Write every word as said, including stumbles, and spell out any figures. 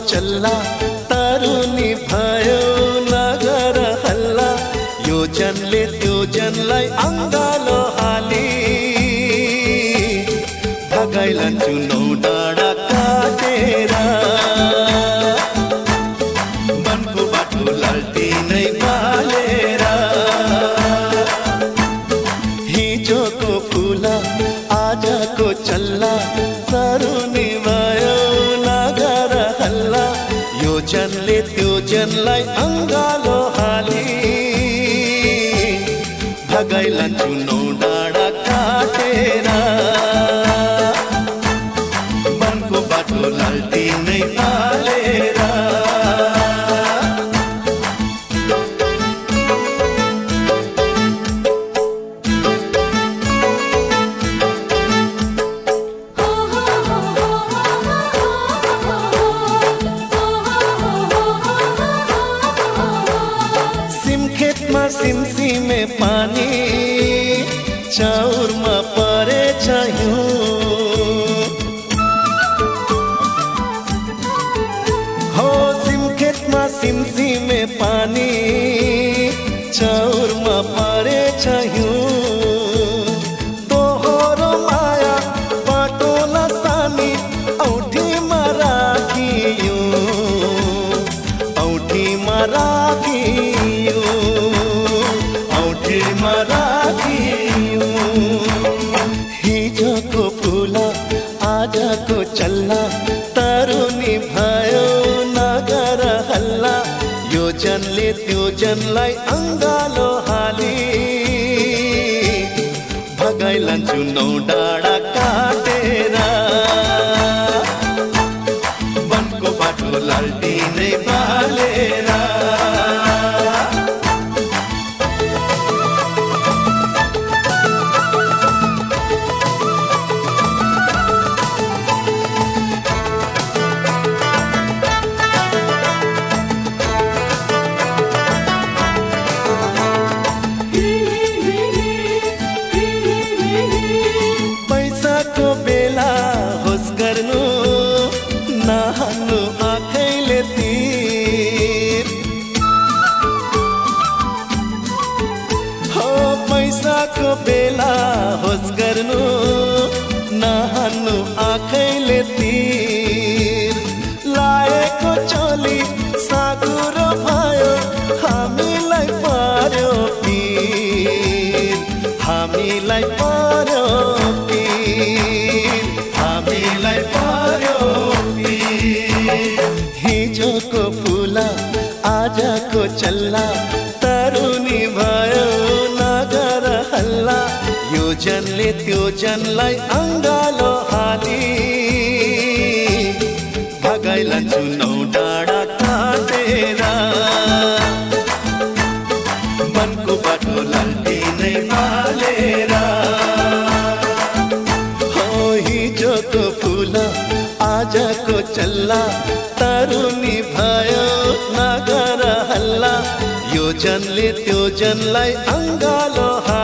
चल्ला तरुनी भयो नगर हल्ला यो जनले त्यो जनलाई अंगालो हाली भगाइलान्छु नौ डाँडा काटेर वनको बाटो लालटिनै बालेर हिजोको फुला आजको चल्ला तरुनी भयो नगर हल्ला यो जनले त्यो जनलाई अंगालो हाली भगाइलान्छु नौ डाँडा काटेर वनको बाटो लालटिनै बालेर सिमसी में पानी चाउरमा परे चाहियो हो सिमखेतमा सिमसी में पानी चाउरमा परे चाहियो तोहरो माया बाटोला सानी औठीमा राखियो औठीमा राखियो राखियो हिजोको फुला आजको चल्ला तरुनी भयो नगर हल्ला यो जनले त्यो जनलाई अंगालो हाली भगाइलान्छु नौ डाँडा काटेर वनको बाटो लालटिनै बालेर नहाल्नु आँखैले तीर हो पैसाको बेला होस गर्नु नहाल्नु आँखैले तीर लाएको चोली सागुरो भयो हामीलाई पर्यो पीर हामीलाई पर्यो पीर हामीलाई पर्यो हिजोको फुला आजको चल्ला तरुनी भयो नगर हल्ला यो जनले त्यो जनलाई अंगालो हाली भगाइलान्छु नौ डाँडा काटेर वनको बाटो लालटिनै बालेर हो हिजोको फुला आजको चल्ला तरुनी भयो नगर हल्ला यो जनले त्यो जनलाई अंगालो